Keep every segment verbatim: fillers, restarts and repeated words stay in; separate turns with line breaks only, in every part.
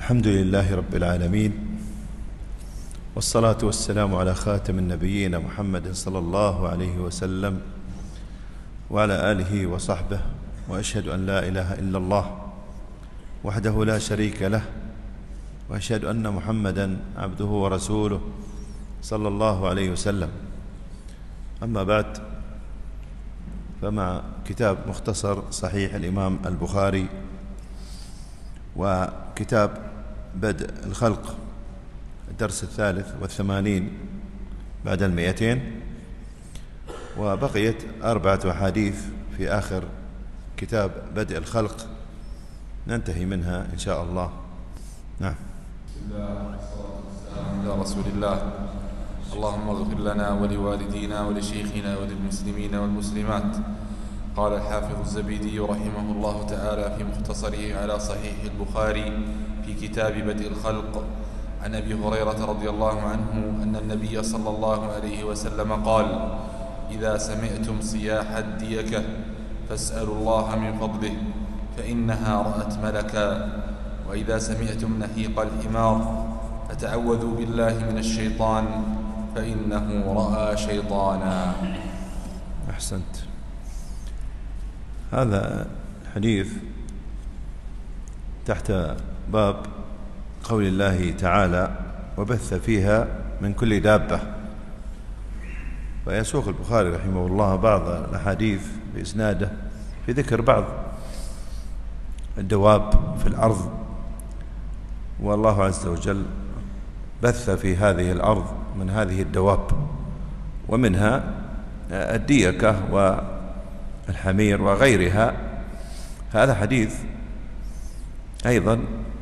الحمد لله رب العالمين، والصلاة والسلام على خاتم النبيين محمد صلى الله عليه وسلم وعلى آله وصحبه، وأشهد أن لا إله إلا الله وحده لا شريك له، وأشهد أن محمدا عبده ورسوله صلى الله عليه وسلم. أما بعد، فمع كتاب مختصر صحيح الإمام البخاري وكتاب بدء الخلق، الدرس الثالث والثمانين بعد المئتين، وبقيت أربعة أحاديث في آخر كتاب بدء الخلق ننتهي منها إن شاء الله. نعم.
بسم الله والصلاة والسلام على رسول الله. اللهم اغفر لنا ولوالدينا ولشيخنا وللمسلمين والمسلمات. قال الحافظ الزبيدي رحمه الله تعالى في مختصره على صحيح البخاري في كتاب بدء الخلق عن أبي هريرة رضي الله عنه أن النبي صلى الله عليه وسلم قال: إذا سمعتم صياح الديكة فاسألوا الله من فضله فإنها رأت ملكا، وإذا سمعتم نهيق الحمار فتعوذوا بالله من الشيطان فإنه رأى شيطانا.
أحسنت. هذا الحديث تحت باب قول الله تعالى: وبث فيها من كل دابة. ويسوق البخاري رحمه الله بعض الأحاديث بإسناده في ذكر بعض الدواب في الأرض، والله عز وجل بث في هذه الأرض من هذه الدواب، ومنها الديكة والحمير وغيرها. هذا حديث أيضا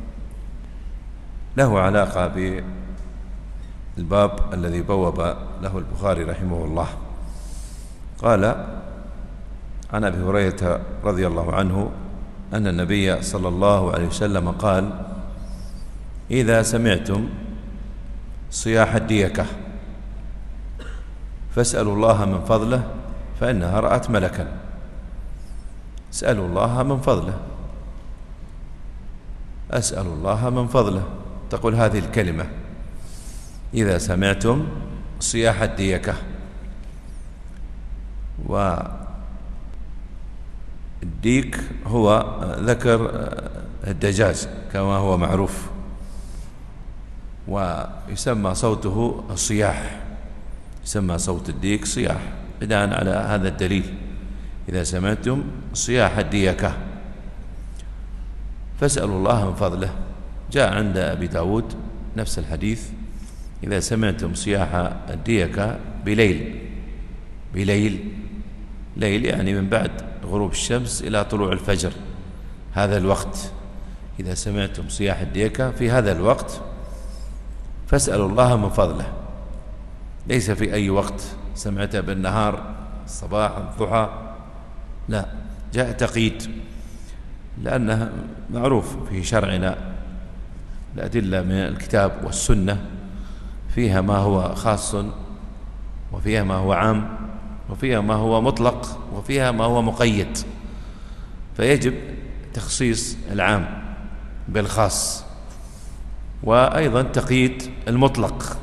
له علاقة بالباب الذي بوب له البخاري رحمه الله. قال عن أبي هريرة رضي الله عنه أن النبي صلى الله عليه وسلم قال: إذا سمعتم صياح الديكة فاسألوا الله من فضله فإنها رأت ملكا. اسألوا الله من فضله، أسأل الله من فضله. تقول هذه الكلمة: إذا سمعتم صياح الديكة. والديك هو ذكر الدجاج كما هو معروف، ويسمى صوته الصياح، يسمى صوت الديك صياح بناء على هذا الدليل: إذا سمعتم صياح الديكة فاسألوا الله من فضله. جاء عند أبي داود نفس الحديث: إذا سمعتم صياح الديكة بليل. بليل، ليل يعني من بعد غروب الشمس إلى طلوع الفجر، هذا الوقت. إذا سمعتم صياح الديكة في هذا الوقت فاسألوا الله من فضله، ليس في أي وقت سمعته بالنهار، الصباح، الضحى، لا، جاء تقييد، لأنه معروف في شرعنا الأدلة من الكتاب والسنة فيها ما هو خاص، وفيها ما هو عام، وفيها ما هو مطلق، وفيها ما هو مقيد، فيجب تخصيص العام بالخاص، وأيضا تقييد المطلق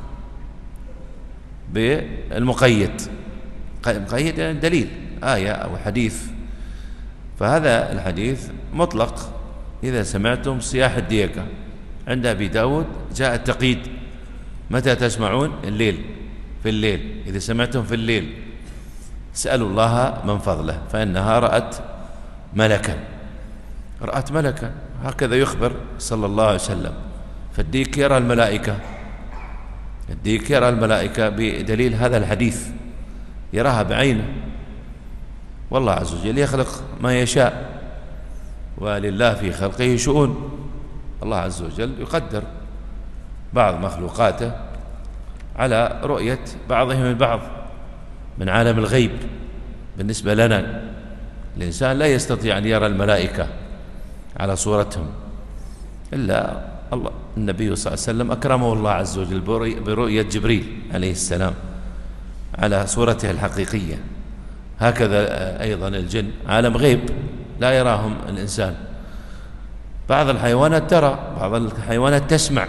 بالمقيد. مقيد يعني دليل، آية أو حديث. فهذا الحديث مطلق: إذا سمعتم صياح الديكة. عند أبي داود جاء التقييد: متى تسمعون؟ الليل، في الليل. إذا سمعتم في الليل اسألوا الله من فضله فإنها رأت ملكا. رأت ملكا، هكذا يخبر صلى الله عليه وسلم. فالديك يرى الملائكة، الديك يرى الملائكة بدليل هذا الحديث، يراها بعينه. والله عز وجل يخلق ما يشاء، ولله في خلقه شؤون. الله عز وجل يقدر بعض مخلوقاته على رؤية بعضهم البعض من عالم الغيب. بالنسبة لنا الإنسان لا يستطيع أن يرى الملائكة على صورتهم، إلا الله. النبي صلى الله عليه وسلم أكرمه الله عز وجل برؤية جبريل عليه السلام على صورته الحقيقية. هكذا أيضا الجن عالم غيب لا يراهم الإنسان، بعض الحيوانات ترى، بعض الحيوانات تسمع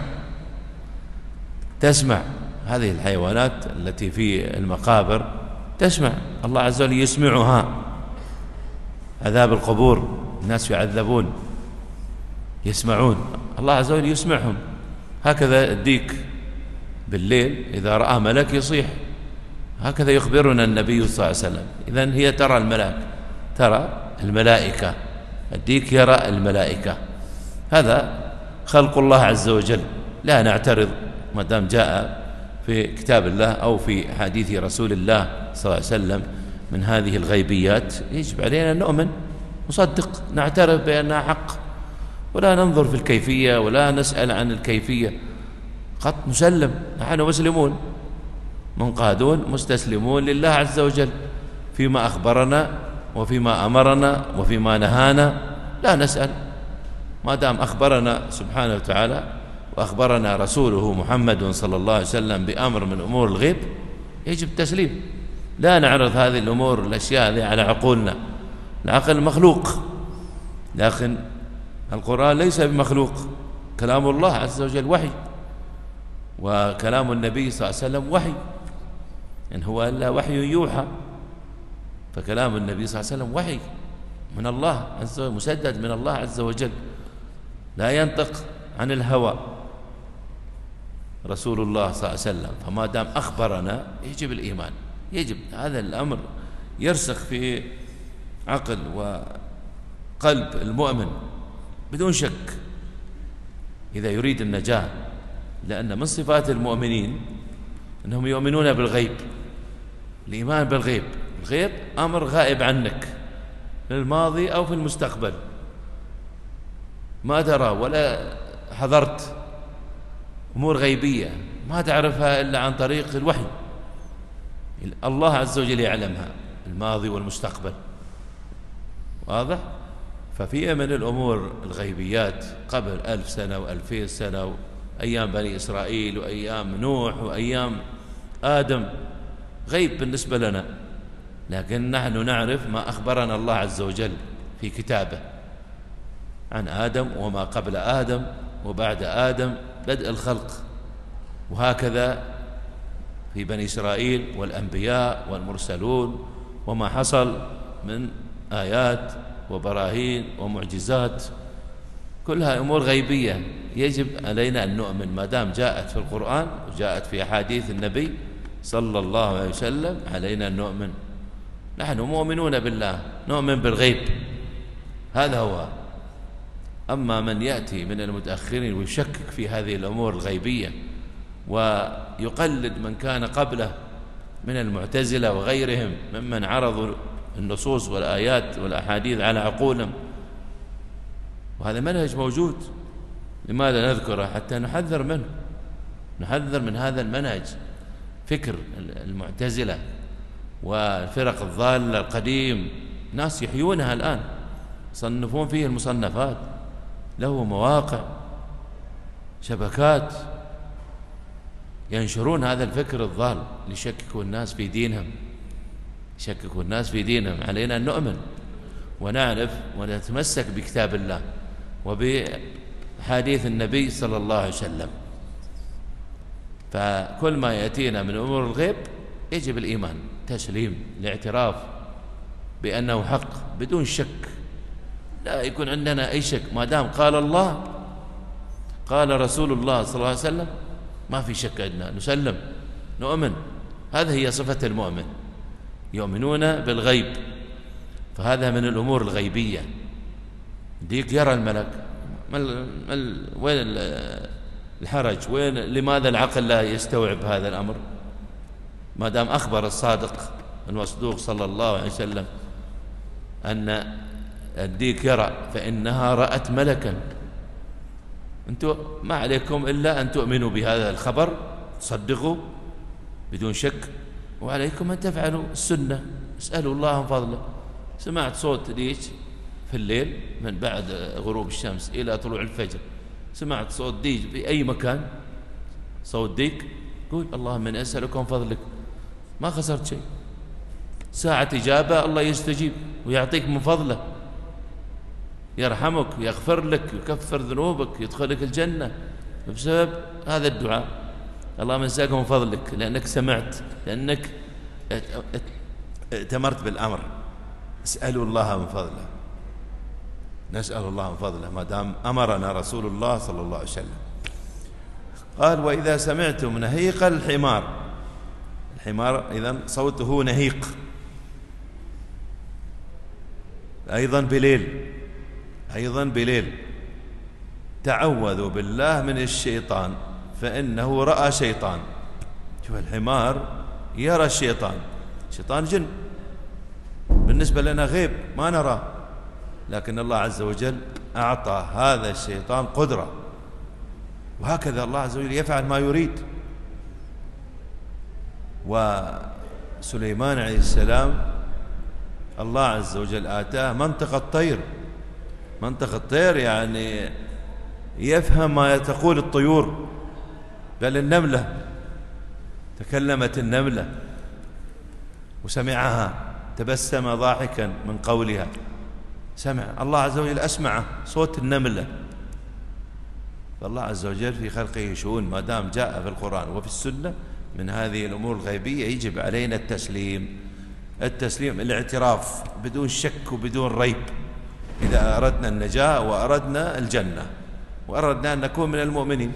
تسمع هذه الحيوانات التي في المقابر تسمع، الله عز وجل يسمعها. عذاب القبور، الناس يعذبون يسمعون، الله عز وجل يسمعهم. هكذا الديك بالليل إذا رأى ملك يصيح، هكذا يخبرنا النبي صلى الله عليه وسلم. إذن هي ترى الملاك، ترى الملائكة، الديك يرى الملائكة. هذا خلق الله عز وجل، لا نعترض ما دام جاء في كتاب الله أو في حديث رسول الله صلى الله عليه وسلم من هذه الغيبيات، يجب علينا أن نؤمن نصدق نعترف بأنها حق، ولا ننظر في الكيفية ولا نسأل عن الكيفية، قد نسلم. نحن مسلمون منقادون مستسلمون لله عز وجل فيما أخبرنا وفيما أمرنا وفيما نهانا، لا نسأل ما دام أخبرنا سبحانه وتعالى وأخبرنا رسوله محمد صلى الله عليه وسلم بأمر من أمور الغيب، يجب التسليم. لا نعرض هذه الأمور الأشياء هذه على عقولنا. العقل مخلوق، لكن القرآن ليس بمخلوق، كلام الله عز وجل وحي، وكلام النبي صلى الله عليه وسلم وحي، إن هو إلا وحي يوحى. فكلام النبي صلى الله عليه وسلم وحي من الله عز وجل، مسدد من الله عز وجل، لا ينطق عن الهوى رسول الله صلى الله عليه وسلم. فما دام أخبرنا يجب الإيمان، يجب هذا الأمر يرسخ في عقل وقلب المؤمن بدون شك إذا يريد النجاة. لأن من صفات المؤمنين أنهم يؤمنون بالغيب. الإيمان بالغيب، الغيب أمر غائب عنك في الماضي أو في المستقبل، ما ترى ولا حضرت أمور غيبية ما تعرفها إلا عن طريق الوحي. الله عز وجل يعلمها، الماضي والمستقبل، واضح؟ ففي من الأمور الغيبيات قبل ألف سنة وألفين سنة، أيام بني إسرائيل وأيام نوح وأيام آدم، غيب بالنسبة لنا، لكن نحن نعرف ما أخبرنا الله عز وجل في كتابه عن آدم وما قبل آدم وبعد آدم، بدء الخلق، وهكذا في بني إسرائيل والأنبياء والمرسلون وما حصل من آيات وبراهين ومعجزات، كلها أمور غيبية يجب علينا أن نؤمن ما دام جاءت في القرآن وجاءت في أحاديث النبي صلى الله عليه وسلم، علينا أن نؤمن. نحن مؤمنون بالله، نؤمن بالغيب، هذا هو. أما من يأتي من المتأخرين ويشكك في هذه الأمور الغيبية ويقلد من كان قبله من المعتزلة وغيرهم ممن عرضوا النصوص والآيات والأحاديث على عقولهم، وهذا منهج موجود، لماذا نذكره؟ حتى نحذر منه، نحذر من هذا المنهج، فكر المعتزلة والفرق الضالة القديم، ناس يحيونها الآن، يصنفون فيه المصنفات، له مواقع، شبكات، ينشرون هذا الفكر الضال ليشككوا الناس في دينهم، يشككوا الناس في دينهم. علينا أن نؤمن ونعرف ونتمسك بكتاب الله وبحديث النبي صلى الله عليه وسلم. فكل ما يأتينا من أمور الغيب يجب الإيمان، تسليم، الاعتراف بأنه حق بدون شك، لا يكون عندنا أي شك. ما دام قال الله قال رسول الله صلى الله عليه وسلم ما في شك عندنا، نسلم نؤمن. هذه هي صفة المؤمن، يؤمنون بالغيب. فهذا من الأمور الغيبية. ديك يرى الملك، مل مل وين الحرج؟ وين لماذا العقل لا يستوعب هذا الأمر؟ ما دام أخبر الصادق المصدوق صلى الله عليه وسلم أن الديك يرى، فإنها رأت ملكا. أنتم ما عليكم إلا أن تؤمنوا بهذا الخبر، تصدقوا بدون شك، وعليكم أن تفعلوا السنة، اسألوا الله من فضله. سمعت صوت ديك في الليل من بعد غروب الشمس إلى طلوع الفجر، سمعت صوت ديك في أي مكان، صوت ديك، قول اللهم إني أسألك من فضلك، ما خسرت شيء. ساعة إجابة الله يستجيب ويعطيك من فضله. يرحمك، يغفر لك، يكفر ذنوبك، يدخلك الجنة بسبب هذا الدعاء. اللهم انساك من فضلك، لأنك سمعت، لأنك ائتمرت بالأمر. اسألوا الله من فضله، نسأل الله من فضله ما دام أمرنا رسول الله صلى الله عليه وسلم. قال: وإذا سمعتم نهيق الحمار. الحمار إذن صوته نهيق، أيضا بليل، أيضا بليل. تعوذوا بالله من الشيطان فإنه رأى شيطان. شوف، الحمار يرى الشيطان، الشيطان جن بالنسبة لنا غيب ما نراه، لكن الله عز وجل أعطى هذا الشيطان قدرة، وهكذا الله عز وجل يفعل ما يريد. وسليمان عليه السلام الله عز وجل آتاه منطق الطير. منطق الطير يعني يفهم ما تقول الطيور، بل النملة تكلمت النملة وسمعها، تبسم ضاحكا من قولها، سمع الله عز وجل، أسمع صوت النملة. فالله عز وجل في خلقه شؤون، ما دام جاء في القرآن وفي السنة من هذه الأمور الغيبية يجب علينا التسليم. التسليم، الاعتراف بدون شك وبدون ريب، إذا أردنا النجاة وأردنا الجنة وأردنا أن نكون من المؤمنين.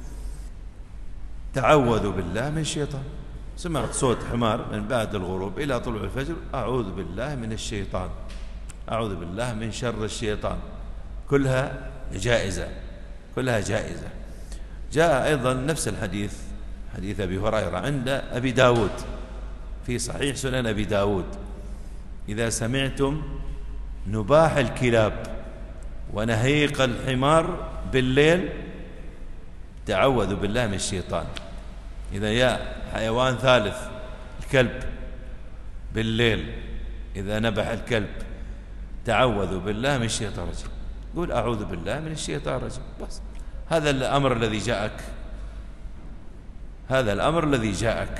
تعوذوا بالله من الشيطان. سمعت صوت حمار من بعد الغروب إلى طلوع الفجر، أعوذ بالله من الشيطان، أعوذ بالله من شر الشيطان. كلها جائزة، كلها جائزة. جاء أيضا نفس الحديث، حديث أبي هريرة عند أبي داود في صحيح سنن أبي داود: إذا سمعتم نباح الكلاب ونهيق الحمار بالليل تعوذوا بالله من الشيطان. إذا يا حيوان ثالث الكلب بالليل، إذا نبح الكلب تعوذوا بالله من الشيطان الرجيم. قول أعوذ بالله من الشيطان الرجيم، بس هذا الأمر الذي جاءك، هذا الأمر الذي جاءك.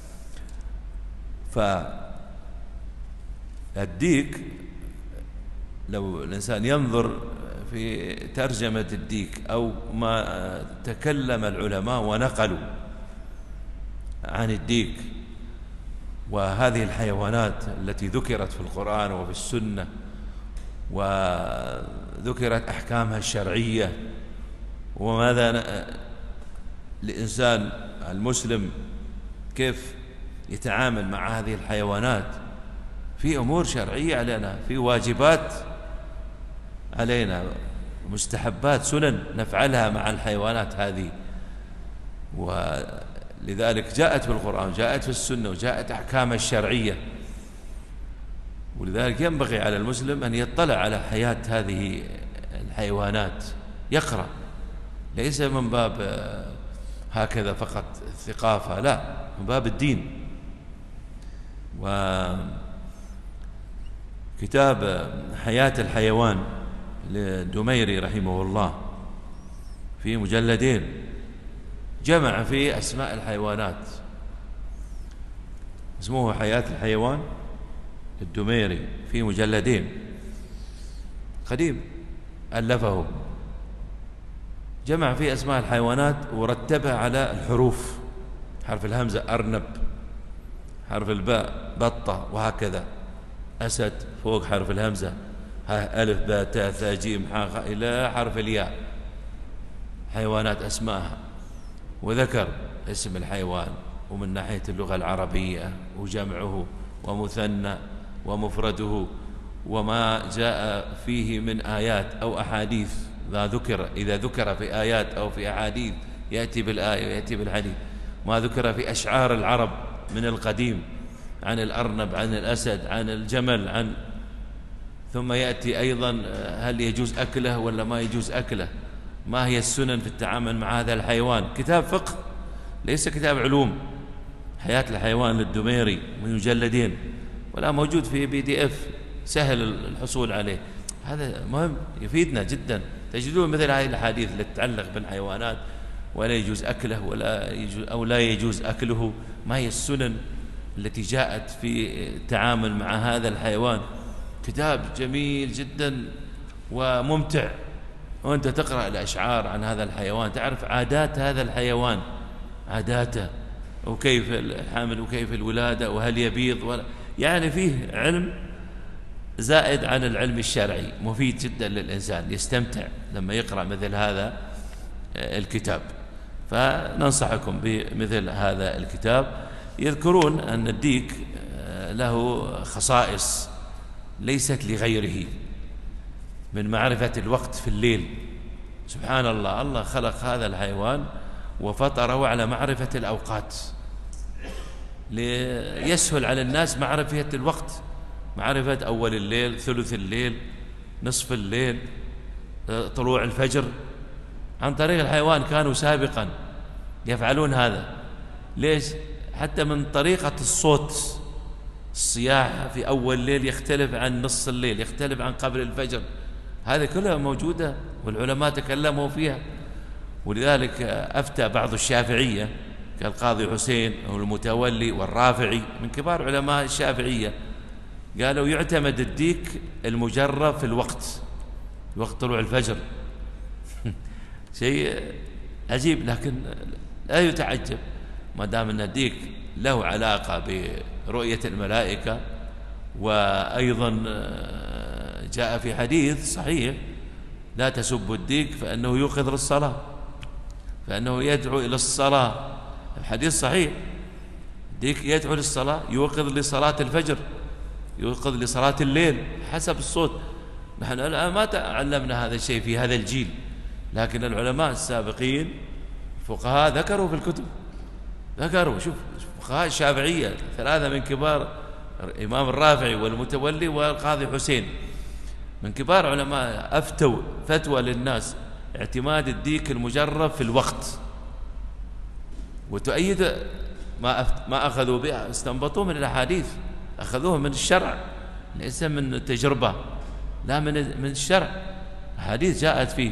فالديك، لو الإنسان ينظر في ترجمة الديك أو ما تكلم العلماء ونقلوا عن الديك وهذه الحيوانات التي ذكرت في القرآن وفي السنة وذكرت أحكامها الشرعية، وماذا الإنسان المسلم كيف يتعامل مع هذه الحيوانات، في أمور شرعية علينا، في واجبات علينا، مستحبات، سنن نفعلها مع الحيوانات هذه. ولذلك جاءت في القرآن، جاءت في السنة، وجاءت أحكامها الشرعية. ولذلك ينبغي على المسلم أن يطلع على حياة هذه الحيوانات، يقرأ، ليس من باب هكذا فقط الثقافة، لا، من باب الدين. وكتاب حياة الحيوان للدميري رحمه الله في مجلدين جمع فيه أسماء الحيوانات، اسمه حياة الحيوان الدميري في مجلدين، قديم ألفه، جمع فيه أسماء الحيوانات ورتبها على الحروف، حرف الهمزة أرنب، حرف الباء بطة، وهكذا أسد فوق حرف الهمزة، ها ألف باء تاء ثاء جيم حاء خاء إلى حرف الياء، حيوانات أسماءها، وذكر اسم الحيوان ومن ناحية اللغة العربية وجمعه ومثنى ومفرده وما جاء فيه من آيات أو أحاديث، ذا ذكر إذا ذكر في آيات أو في أحاديث يأتي بالآية ويأتي بالحديث، ما ذكر في أشعار العرب من القديم عن الأرنب، عن الأسد، عن الجمل، عن ثم يأتي أيضا هل يجوز أكله ولا ما يجوز أكله، ما هي السنن في التعامل مع هذا الحيوان. كتاب فقه ليس كتاب علوم. حياة الحيوان للدميري من مجلدين، ولا موجود في بي دي اف سهل الحصول عليه. هذا مهم يفيدنا جدا. تجدون مثل هذه الأحاديث التي تتعلق بالحيوانات، ولا يجوز أكله ولا يجوز أو لا يجوز أكله، ما هي السنن التي جاءت في التعامل مع هذا الحيوان. كتاب جميل جدا وممتع، وأنت تقرأ الأشعار عن هذا الحيوان تعرف عادات هذا الحيوان، عاداته وكيف الحمل وكيف الولادة وهل يبيض ولا، يعني فيه علم زائد عن العلم الشرعي، مفيد جدا للإنسان، يستمتع لما يقرأ مثل هذا الكتاب. فننصحكم بمثل هذا الكتاب. يذكرون أن الديك له خصائص ليست لغيره من معرفة الوقت في الليل. سبحان الله، الله خلق هذا الحيوان وفطره على معرفة الأوقات ليسهل على الناس معرفة الوقت، معرفة أول الليل، ثلث الليل، نصف الليل، طلوع الفجر. عن طريق الحيوان كانوا سابقا يفعلون هذا. ليش؟ حتى من طريقة الصوت، الصياح في أول الليل يختلف عن نصف الليل، يختلف عن قبل الفجر، هذه كلها موجودة والعلماء تكلموا فيها. ولذلك أفتى بعض الشافعية كالقاضي حسين والمتولي والرافعي من كبار علماء الشافعية، قالوا يعتمد الديك المجرب في الوقت، وقت طلوع الفجر. شيء عجيب، لكن لا يتعجب ما دام أن الديك له علاقة برؤية الملائكة. وأيضا جاء في حديث صحيح لا تسبوا الديك فإنه يوقظ للصلاة، فإنه يدعو إلى الصلاة. الحديث صحيح، الديك يدعو للصلاة، يوقظ لصلاة الفجر، يوقظ لصلاة الليل حسب الصوت. نحن الآن ما تعلمنا هذا الشيء في هذا الجيل، لكن العلماء السابقين فقهاء ذكروا في الكتب، ذكروا. شوف فقهاء الشافعية ثلاثة من كبار، الإمام الرافعي والمتولي والقاضي حسين، من كبار علماء أفتوا فتوى للناس اعتماد الديك المجرب في الوقت، وتؤيد ما ما أخذوا به، استنبطوه من الأحاديث، أخذوه من الشرع، ليس من التجربة، لا من من الشرع، أحاديث جاءت فيه.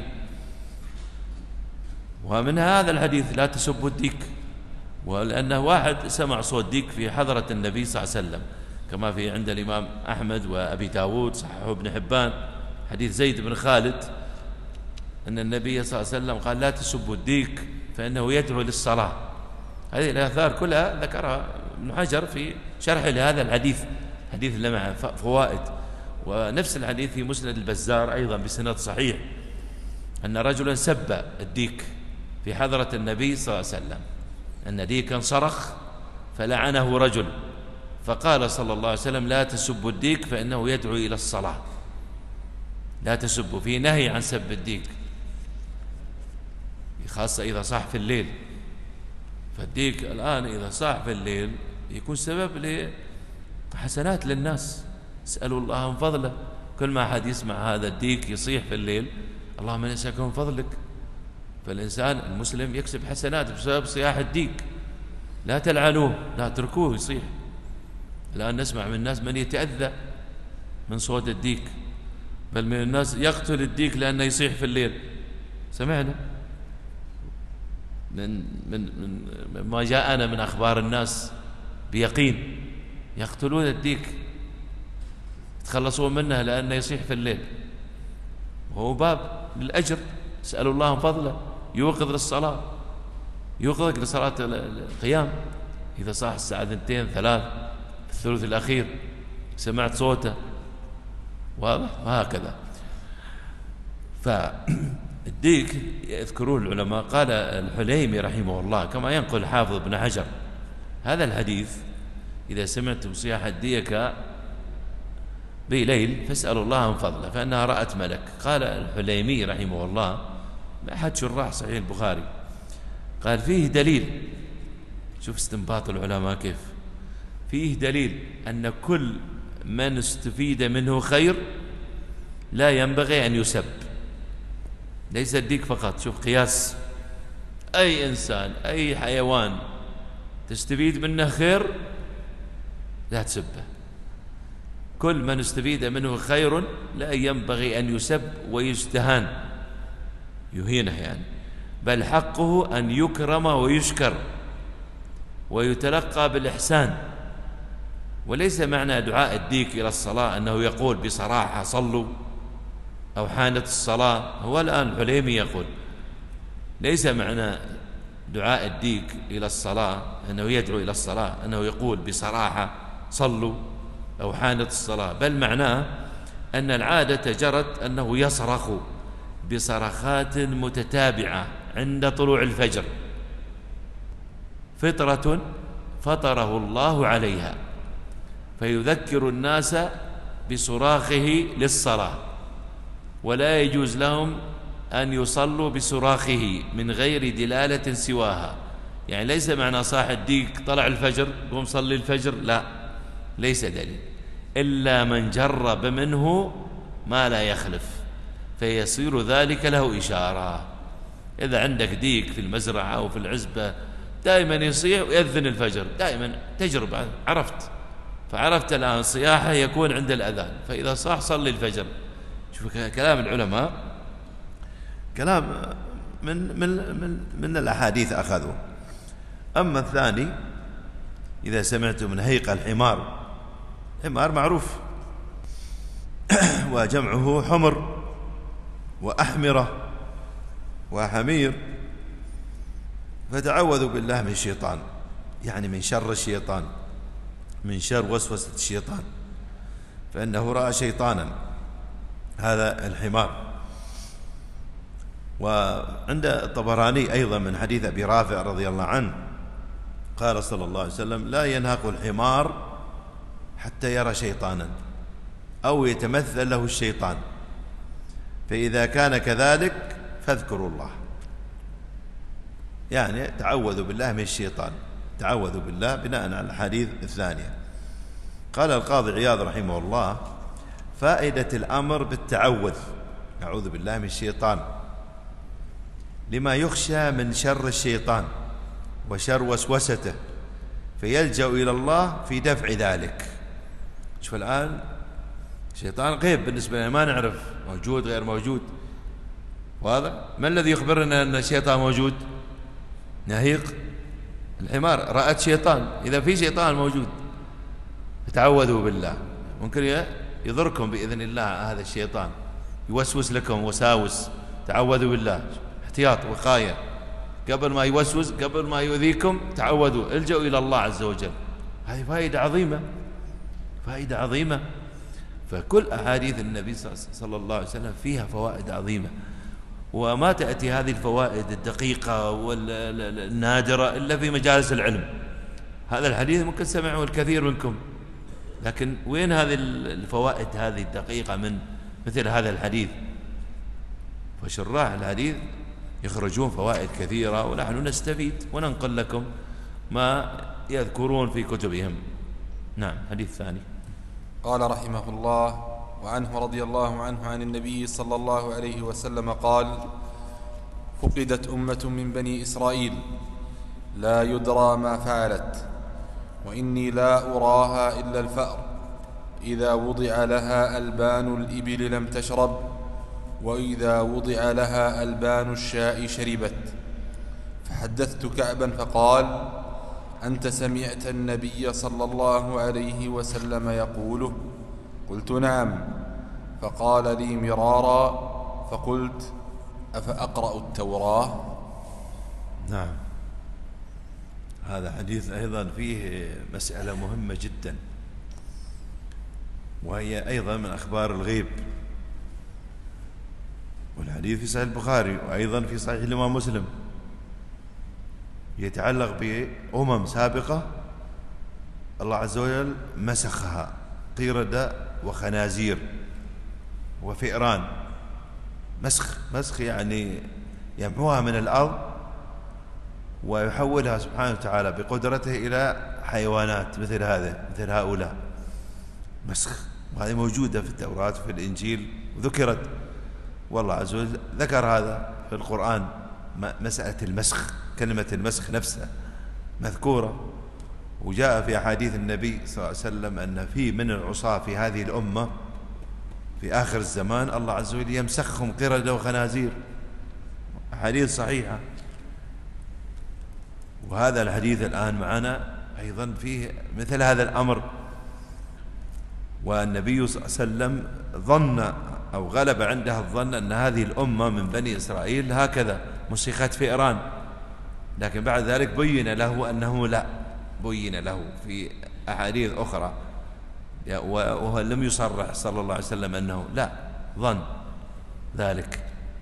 ومن هذا الحديث لا تسبوا الديك، ولأنه واحد سمع صوت ديك في حضرة النبي صلى الله عليه وسلم، كما في عند الإمام أحمد وأبي داود، صححه ابن حبان، حديث زيد بن خالد أن النبي صلى الله عليه وسلم قال لا تسبوا الديك فإنه يدعو للصلاة. هذه الآثار كلها ذكرها ابن حجر في شرح لهذا الحديث، حديث لمع فوائد. ونفس الحديث في مسند البزار أيضا بسند صحيح أن رجلا سب الديك في حضرة النبي صلى الله عليه وسلم، أن ديكا صرخ فلعنه رجل، فقال صلى الله عليه وسلم لا تسبوا الديك فإنه يدعو إلى الصلاة. لا تسبوا، في نهي عن سب الديك، خاصة إذا صاح في الليل. فالديك الآن إذا صاح في الليل يكون سبب لحسنات للناس، اسألوا الله من فضله. كل ما أحد يسمع هذا الديك يصيح في الليل اللهم نسألك من فضلك، فالإنسان المسلم يكسب حسنات بسبب صياح الديك. لا تلعنوه، لا تركوه يصيح. الآن نسمع من الناس من يتأذى من صوت الديك، بل من الناس يقتل الديك لأنه يصيح في الليل. سمعنا من من من ما جاءنا من أخبار الناس بيقين، يقتلون الديك يتخلصون منه لأنه يصيح في الليل، وهو باب للأجر. اسألوا الله من فضله، يوقظ للصلاة، يوقظك لصلاة القيام. إذا صاح الساعة اثنتين ثلاث في الثلث الأخير سمعت صوته، واضح؟ وهكذا. فالديك يذكرون العلماء، قال الحليمي رحمه الله كما ينقل حافظ ابن حجر هذا الحديث: إذا سمعتم صياح الديك بليل فاسألوا الله من فضله فإنها رأت ملك. قال الحليمي رحمه الله أحد شراح صحيح البخاري، قال فيه دليل، شوف استنباط العلماء كيف، فيه دليل أن كل من استفيد منه خير لا ينبغي أن يسب، ليس الديك فقط. شوف قياس، أي إنسان أي حيوان تستفيد منه خير لا تسبه، كل من استفيد منه خير لا ينبغي أن يسب ويستهان، يهينه يعني، بل حقه أن يكرم ويشكر ويتلقى بالإحسان. وليس معنى دعاء الديك إلى الصلاة أنه يقول بصراحة صلوا، أو حانت الصلاة. هو الآن العليمي يقول ليس معنى دعاء الديك إلى الصلاة أنه يدعو إلى الصلاة، أنه يقول بصراحة صلوا أو حانت الصلاة، بل معناه أن العادة جرت أنه يصرخ بصرخات متتابعة عند طلوع الفجر، فطرة فطره الله عليها، فيذكر الناس بصراخه للصلاة، ولا يجوز لهم أن يصلوا بصراخه من غير دلالة سواها. يعني ليس معنى صاح الديك طلع الفجر قوم صلي الفجر، لا، ليس دليل، إلا من جرب منه ما لا يخلف فيصير ذلك له إشارة. إذا عندك ديك في المزرعة أو في العزبة دائما يصيح ويأذن الفجر، دائما تجربة، عرفت، فعرفت الآن صياحه يكون عند الأذان، فإذا صاح صلي الفجر. شوف كلام العلماء، كلام من من من, من الأحاديث أخذوا. أما الثاني، إذا سمعتم من هيق الحمار، حمار معروف وجمعه حمر وأحمرة وحمير، فتعوذوا بالله من الشيطان، يعني من شر الشيطان، من شر وسوسة الشيطان، فإنه رأى شيطانا هذا الحمار. وعند الطبراني أيضا من حديث أبي رافع رضي الله عنه قال صلى الله عليه وسلم: لا ينهق الحمار حتى يرى شيطانا أو يتمثل له الشيطان، فإذا كان كذلك فاذكروا الله. يعني تعوذوا بالله من الشيطان، تعوذوا بالله بناء على الحديث الثانية. قال القاضي عياض رحمه الله: فائدة الأمر بالتعوذ، أعوذ بالله من الشيطان، لما يخشى من شر الشيطان وشر وسوسته، فيلجأ إلى الله في دفع ذلك. شوف الآن الشيطان غيب بالنسبة لنا، ما نعرف موجود غير موجود، وهذا ما الذي يخبرنا أن الشيطان موجود؟ نهيق الحمار رأت شيطان، إذا في شيطان موجود فتعوذوا بالله. ممكن يضركم بإذن الله هذا الشيطان، يوسوس لكم وساوس، تعوذوا بالله، احتياط وقاية، قبل ما يوسوس قبل ما يؤذيكم تعوذوا، الجأوا إلى الله عز وجل. هذه فائدة عظيمة، فائدة عظيمة. فكل أحاديث النبي صلى الله عليه وسلم فيها فوائد عظيمة، وما تأتي هذه الفوائد الدقيقة والنادرة إلا في مجالس العلم. هذا الحديث ممكن سمعه الكثير منكم، لكن وين هذه الفوائد هذه الدقيقة من مثل هذا الحديث؟ فشراح الحديث يخرجون فوائد كثيرة، ونحن نستفيد وننقل لكم ما يذكرون في كتبهم. نعم. حديث ثاني.
قال رحمه الله: وعنه رضي الله عنه عن النبي صلى الله عليه وسلم قال: فقدت أمة من بني إسرائيل لا يدرى ما فعلت، وإني لا أراها إلا الفأر، إذا وضع لها ألبان الإبل لم تشرب، وإذا وضع لها ألبان الشاء شربت. فحدثت كعبا فقال: أنت سمعت النبي صلى الله عليه وسلم يقوله؟ قلت: نعم. فقال لي مرارا، فقلت: أفأقرأ التوراة؟
نعم. هذا حديث أيضا فيه مسألة مهمة جدا، وهي أيضا من أخبار الغيب، والحديث في صحيح البخاري وأيضا في صحيح الإمام مسلم، يتعلق بأمم سابقة الله عز وجل مسخها، قردة وخنازير وفئران. مسخ مسخ يعني يمحوها من الأرض ويحولها سبحانه وتعالى بقدرته إلى حيوانات مثل هذا مثل هؤلاء. مسخ، وهذه موجودة في التوراة وفي الإنجيل وذكرت، والله عز وجل ذكر هذا في القرآن، مسألة المسخ، كلمة المسخ نفسها مذكورة. وجاء في أحاديث النبي صلى الله عليه وسلم أن في من العصاة في هذه الأمة في آخر الزمان الله عز وجل يمسخهم قردة وخنازير، أحاديث صحيحة. وهذا الحديث الآن معنا أيضا فيه مثل هذا الأمر. والنبي صلى الله عليه وسلم ظن أو غلب عنده الظن أن هذه الأمة من بني إسرائيل هكذا مسخت في إيران، لكن بعد ذلك بين له أنه لا، بين له في أحاديث أخرى وهو لم يصرح صلى الله عليه وسلم أنه لا، ظن ذلك.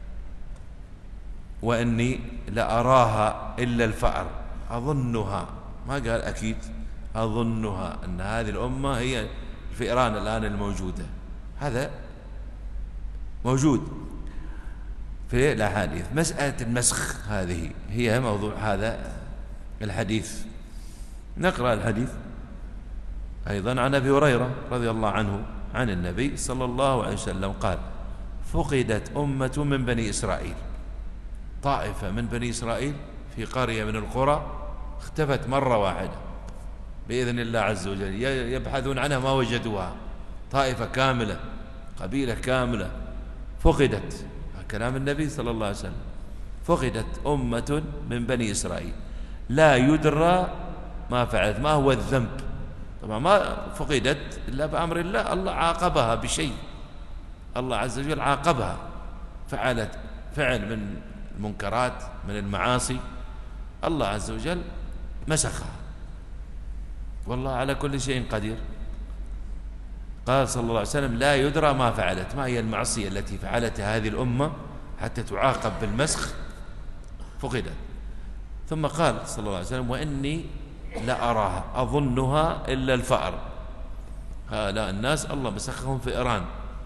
وإني لأراها إلا الفأر، أظنها، ما قال أكيد، أظنها أن هذه الأمة هي في إيران الآن الموجودة. هذا موجود في الأحاديث. مسألة المسخ هذه هي موضوع هذا الحديث. نقرأ الحديث أيضا عن أبي هريرة رضي الله عنه عن النبي صلى الله عليه وسلم قال: فقدت أمة من بني إسرائيل، طائفة من بني إسرائيل في قرية من القرى اختفت مرة واحدة بإذن الله عز وجل، يبحثون عنها ما وجدوها، طائفة كاملة، قبيلة كاملة فقدت، كلام النبي صلى الله عليه وسلم. فقدت أمة من بني إسرائيل لا يدرى ما فعلت، ما هو الذنب؟ طبعا ما فقدت إلا بأمر الله، الله عاقبها بشيء، الله عز وجل عاقبها، فعلت فعل من المنكرات من المعاصي، الله عز وجل مسخها، والله على كل شيء قدير. قال صلى الله عليه وسلم: لا يدرى ما فعلت، ما هي المعصية التي فعلتها هذه الأمة حتى تعاقب بالمسخ؟ فقدت. ثم قال صلى الله عليه وسلم: وإني لا أراها أظنها إلا الفأر. هؤلاء الناس الله مسخهم في إيران،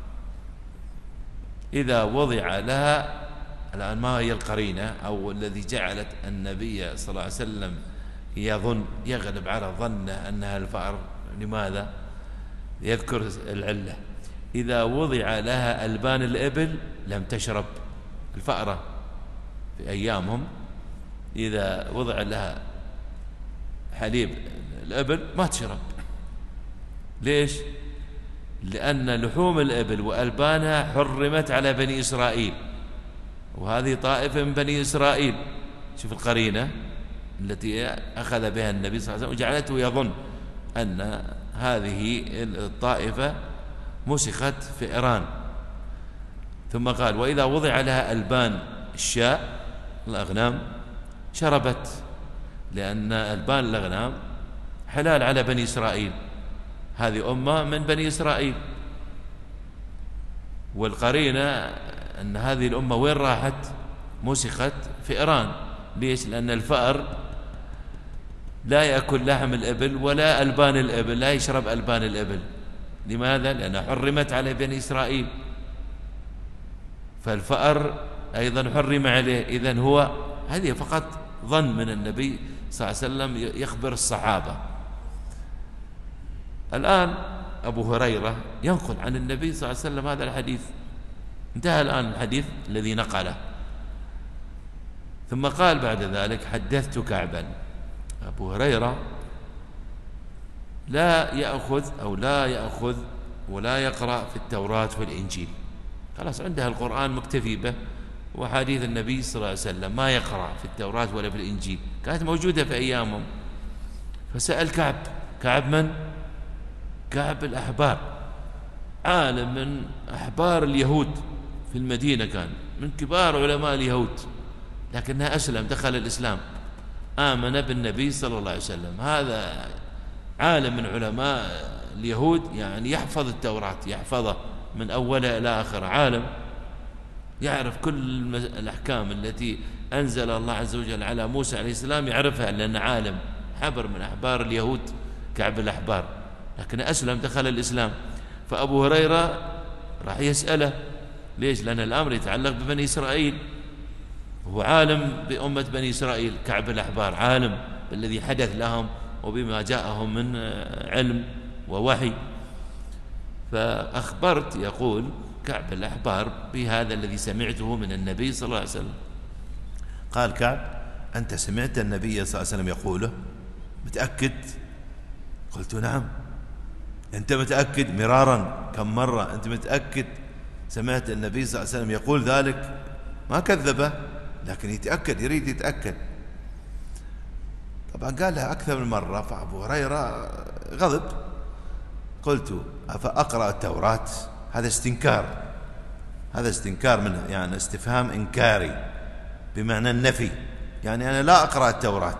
إذا وضع لها، الآن ما هي القرينة أو الذي جعلت النبي صلى الله عليه وسلم يظن، يغلب على ظنه أنها الفأر؟ لماذا؟ يذكر العلة: إذا وضع لها ألبان الإبل لم تشرب. الفأرة في أيامهم إذا وضع لها حليب الإبل ما تشرب. ليش؟ لأن لحوم الإبل وألبانها حرمت على بني إسرائيل، وهذه طائفة من بني إسرائيل. شوف القرينة التي أخذ بها النبي صلى الله عليه وسلم وجعلته يظن أن هذه الطائفة مسخت في إيران. ثم قال: وإذا وضع لها ألبان الشاء الأغنام شربت، لأن ألبان الأغنام حلال على بني إسرائيل، هذه أمة من بني إسرائيل. والقرينة أن هذه الأمة وين راحت؟ مسخت في إيران. ليش؟ لأن الفأر لا يأكل لحم الإبل ولا ألبان الإبل، لا يشرب ألبان الإبل. لماذا؟ لأنها حرمت على بني إسرائيل، فالفأر أيضا حرم عليه. إذن هو هذه فقط ظن من النبي صلى الله عليه وسلم يخبر الصحابة. الآن أبو هريرة ينقل عن النبي صلى الله عليه وسلم هذا الحديث، انتهى الآن الحديث الذي نقله. ثم قال بعد ذلك: حدثت كعبا. أبو هريرة لا يأخذ أو لا يأخذ ولا يقرأ في التوراة والإنجيل، خلاص عندها القرآن مكتفي به وحديث النبي صلى الله عليه وسلم، ما يقرأ في التوراة ولا في الإنجيل، كانت موجودة في أيامهم. فسأل كعب. كعب من؟ كعب الأحبار، عالم من أحبار اليهود في المدينة، كان من كبار علماء اليهود، لكنها أسلم، دخل الإسلام، آمن بالنبي صلى الله عليه وسلم. هذا عالم من علماء اليهود، يعني يحفظ التوراة، يحفظه من أولها إلى آخر، عالم يعرف كل الأحكام التي أنزل الله عز وجل على موسى عليه السلام، يعرفها لأن عالم، حبر من أحبار اليهود كعب الأحبار، لكن أسلم، دخل الإسلام. فأبو هريرة راح يسأله. ليش؟ لأن الأمر يتعلق ببني إسرائيل، هو عالم بأمة بني إسرائيل، كعب الأحبار عالم بالذي حدث لهم وبما جاءهم من علم ووحي. فأخبرت، يقول كعب الأحبار، بهذا الذي سمعته من النبي صلى الله عليه وسلم. قال كعب: أنت سمعت النبي صلى الله عليه وسلم يقوله؟ متأكد؟ قلت: نعم. أنت متأكد؟ مرارا، كم مرة أنت متأكد سمعت النبي صلى الله عليه وسلم يقول ذلك؟ ما كذبه، لكن يتأكد، يريد يتأكد. طبعا قالها أكثر من مرة، فأبو هريرة غضب. قلت: أفأقرأ التوراة؟ هذا استنكار، هذا استنكار منه، يعني استفهام إنكاري بمعنى النفي، يعني أنا لا أقرأ التوراة.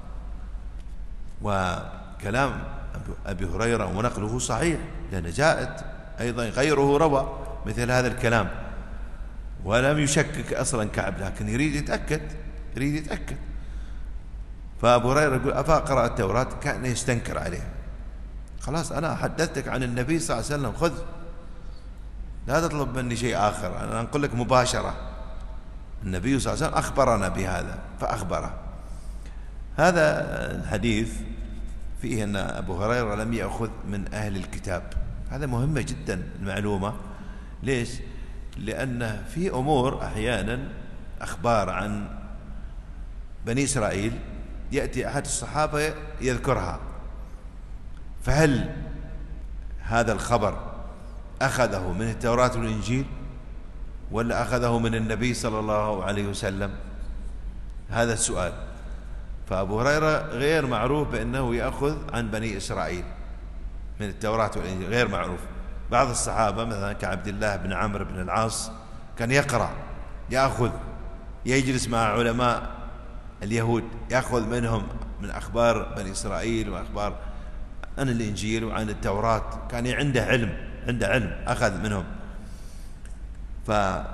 وكلام أبي هريرة ونقله صحيح، لأن جاءت أيضا غيره روى مثل هذا الكلام ولم يشكك أصلا كعب، لكن يريد يتأكد يريد يتأكد فأبو هريرة يقول أفأقرأ التوراة؟ كان يستنكر عليه. خلاص أنا حدثتك عن النبي صلى الله عليه وسلم، خذ، لا تطلب مني شيء آخر، أنا أقول لك مباشرة النبي صلى الله عليه وسلم أخبرنا بهذا فأخبره. هذا الحديث فيه أن أبو هريرة لم يأخذ من أهل الكتاب. هذا مهمة جدا المعلومة. ليش؟ لأن في أمور أحيانا أخبار عن بني إسرائيل يأتي أحد الصحابة يذكرها، فهل هذا الخبر أخذه من التوراة والإنجيل ولا أخذه من النبي صلى الله عليه وسلم؟ هذا السؤال. فأبو هريرة غير معروف بأنه يأخذ عن بني إسرائيل من التوراة والإنجيل، غير معروف. بعض الصحابة مثلا كعبد الله بن عمرو بن العاص كان يقرأ يأخذ، يجلس مع علماء اليهود يأخذ منهم من أخبار بني إسرائيل وأخبار عن الإنجيل وعن التوراة، كان عنده علم عنده علم أخذ منهم. ف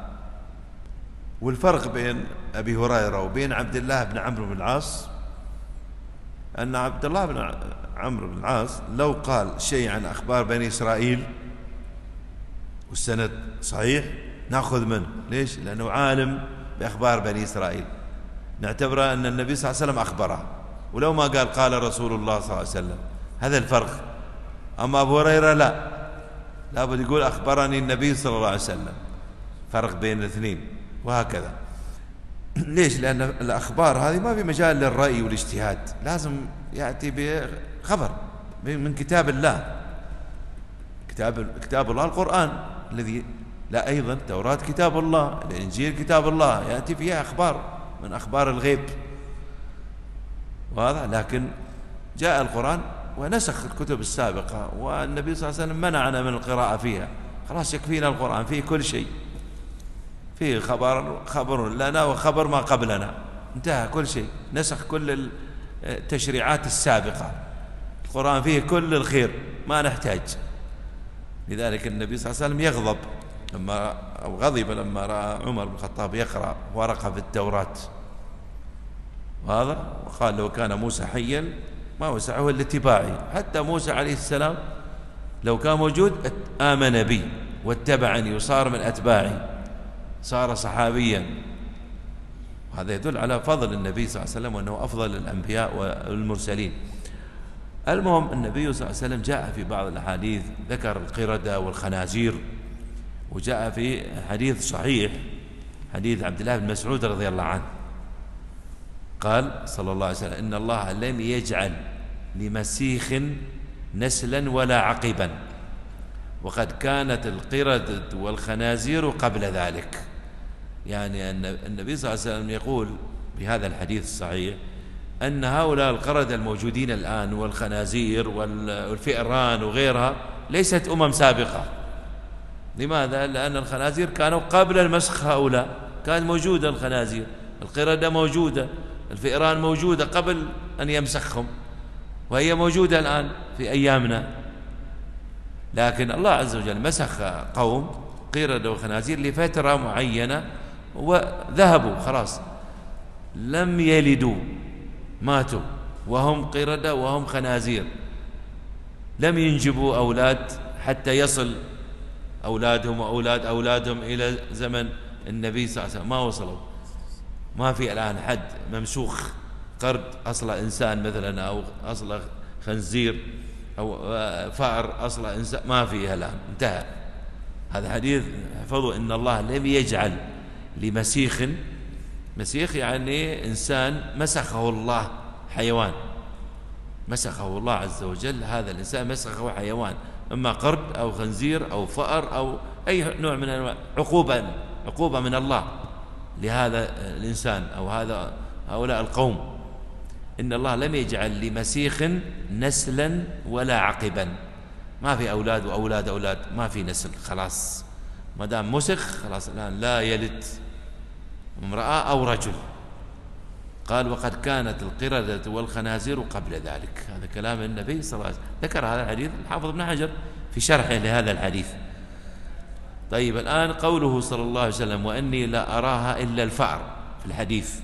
والفرق بين أبي هريرة وبين عبد الله بن عمرو بن العاص أن عبد الله بن عمرو بن العاص لو قال شيء عن أخبار بني إسرائيل والسند صحيح نأخذ منه. ليش؟ لأنه عالم بأخبار بني إسرائيل، نعتبره أن النبي صلى الله عليه وسلم أخبره، ولو ما قال قال رسول الله صلى الله عليه وسلم. هذا الفرق. أما أبو هريرة لا، لابد يقول أخبرني النبي صلى الله عليه وسلم. فرق بين الاثنين. وهكذا. ليش؟ لأن الأخبار هذه ما في مجال للرأي والاجتهاد، لازم يأتي بخبر من كتاب الله. كتاب كتاب الله القرآن الذي لا، أيضا التوراة كتاب الله، الإنجيل كتاب الله، يأتي فيها أخبار من أخبار الغيب، واضح. لكن جاء القرآن ونسخ الكتب السابقة، والنبي صلى الله عليه وسلم منعنا من القراءة فيها. خلاص يكفينا القرآن، فيه كل شيء، فيه خبر خبر لنا وخبر ما قبلنا، انتهى كل شيء، نسخ كل التشريعات السابقة. القرآن فيه كل الخير، ما نحتاج. لذلك النبي صلى الله عليه وسلم يغضب لما أو غضب لما رأى عمر بن الخطاب يقرأ ورقة في التوراة، وهذا وقال لو كان موسى حيا ما وسعه إلا اتباعي. حتى موسى عليه السلام لو كان موجود آمن بي واتبعني وصار من أتباعي، صار صحابيا. هذا يدل على فضل النبي صلى الله عليه وسلم وأنه أفضل الأنبياء والمرسلين. المهم النبي صلى الله عليه وسلم جاء في بعض الأحاديث ذكر القردة والخنازير، وجاء في حديث صحيح حديث عبد الله بن مسعود رضي الله عنه قال صلى الله عليه وسلم إن الله لم يجعل لمسيخ نسلا ولا عقبا، وقد كانت القردة والخنازير قبل ذلك. يعني أن النبي صلى الله عليه وسلم يقول بهذا الحديث الصحيح أن هؤلاء القردة الموجودين الآن والخنازير والفئران وغيرها ليست أمم سابقة. لماذا؟ لأن الخنازير كانوا قبل المسخ، هؤلاء كانت موجودة الخنازير، القردة موجودة، الفئران موجودة قبل أن يمسخهم، وهي موجودة الآن في أيامنا. لكن الله عز وجل مسخ قوم قردة وخنازير لفترة معينة وذهبوا خلاص، لم يلدوا، ماتوا وهم قردة وهم خنازير، لم ينجبوا أولاد حتى يصل أولادهم وأولاد أولادهم إلى زمن النبي صلى الله عليه وسلم، ما وصلوا. ما في الآن حد ممسوخ قرد أصل إنسان مثلا، أو أصل خنزير، أو فأر أصل إنسان، ما فيها الآن، انتهى. هذا حديث احفظوا إن الله لم يجعل لمسيخ، مسيخ يعني إنسان مسخه الله حيوان، مسخه الله عز وجل، هذا الإنسان مسخه حيوان، إما قرد أو خنزير أو فأر أو أي نوع من أنواع، عقوبة عقوبة من الله لهذا الإنسان أو هذا هؤلاء القوم. إن الله لم يجعل لمسيخ نسلا ولا عقبا، ما في أولاد وأولاد أولاد، ما في نسل، خلاص ما دام مسخ خلاص الآن لا يلد امرأة أو رجل. قال وقد كانت القردة والخنازير قبل ذلك. هذا كلام النبي صلى الله عليه وسلم، ذكر هذا الحديث الحافظ ابن حجر في شرحه لهذا الحديث. طيب الآن قوله صلى الله عليه وسلم وأني لا أراها إلا الفأر في الحديث،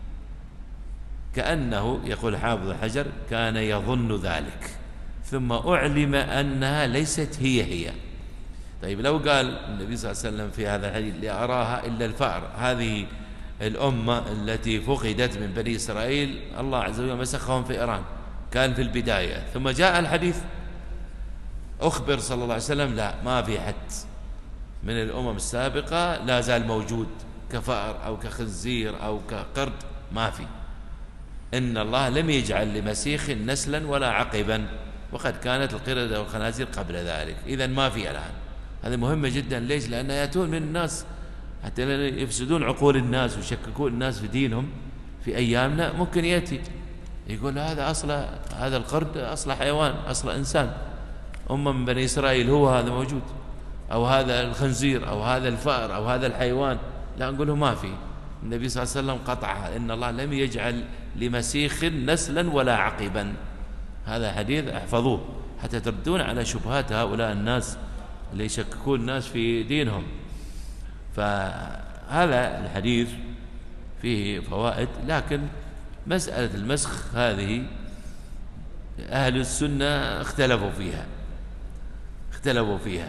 كأنه يقول حافظ حجر كان يظن ذلك ثم أعلم أنها ليست هي هي. طيب لو قال النبي صلى الله عليه وسلم في هذا الحديث لا أراها إلا الفأر، هذه الأمة التي فقدت من بني إسرائيل الله عز وجل مسخهم في إيران، كان في البداية، ثم جاء الحديث أخبر صلى الله عليه وسلم لا ما في حد من الأمم السابقة لا زال موجود كفأر أو كخنزير أو كقرد، ما في. إن الله لم يجعل لمسيخ نسلا ولا عقبا، وقد كانت القردة والخنازير قبل ذلك. إذن ما في الآن. هذا مهمة جدا. ليش؟ لأن يأتون من الناس حتى يفسدون عقول الناس ويشككون الناس في دينهم. في أيامنا ممكن يأتي يقول هذا أصل هذا القرد أصل حيوان أصل إنسان، أمة من بني إسرائيل هو هذا موجود، أو هذا الخنزير أو هذا الفأر أو هذا الحيوان. لا نقول له ما في. النبي صلى الله عليه وسلم قطعها، إن الله لم يجعل لمسيخ نسلا ولا عقبا. هذا حديث احفظوه حتى تردون على شبهات هؤلاء الناس اللي يشككون الناس في دينهم. فهذا الحديث فيه فوائد، لكن مسألة المسخ هذه أهل السنة اختلفوا فيها اختلفوا فيها